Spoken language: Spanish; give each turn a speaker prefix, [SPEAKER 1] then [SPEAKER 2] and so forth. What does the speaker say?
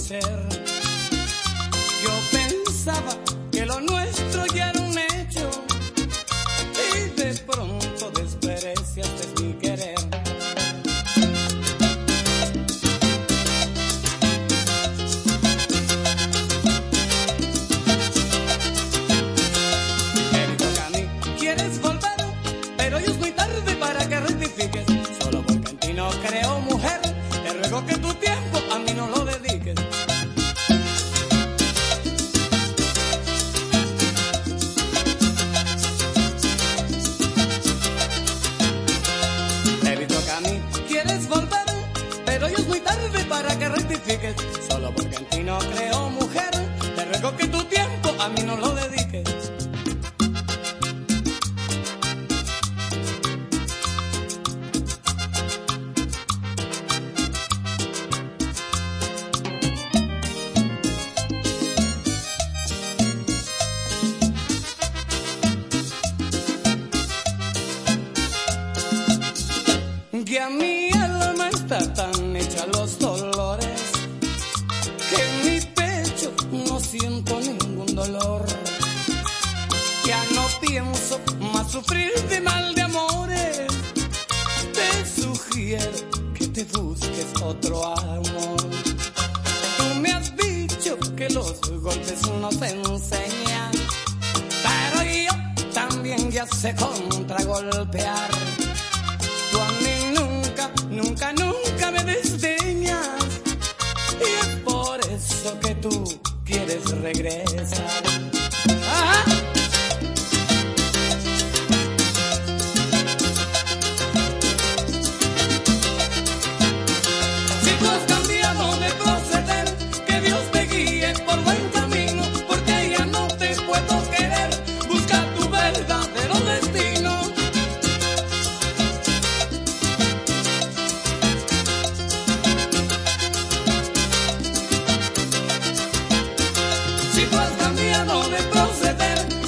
[SPEAKER 1] ser. Yo pensaba que lo nuestro ya era un hecho y de pronto despreciaste mi querer. Me toca a mí, quieres volver, pero hoy es muy tarde para que rectifiques. Solo porque en ti no creo, mujer, te ruego que tu tiempo a mí no lo dediques. Quieres volver, pero hoy es muy tarde para que rectifiques. Solo porque en ti no creo, mujer, te ruego que tu tiempo a mí no lo dediques. Que a mi alma está tan hecha los dolores que en mi pecho no siento ningún dolor. Ya no pienso más sufrir de mal de amores. Te sugiero que te busques otro amor. Tú me has dicho que los golpes no se enseñan, pero yo también ya sé contragolpear. Tú a mí nunca me desdeñas y es por eso que tú quieres regresar. ¡Ajá! Si tú has cambiado de proceder, que Dios te guíe por buen camino, porque ya no te puedo querer. Busca tu verdadero destino. Si tú has cambiado de proceder,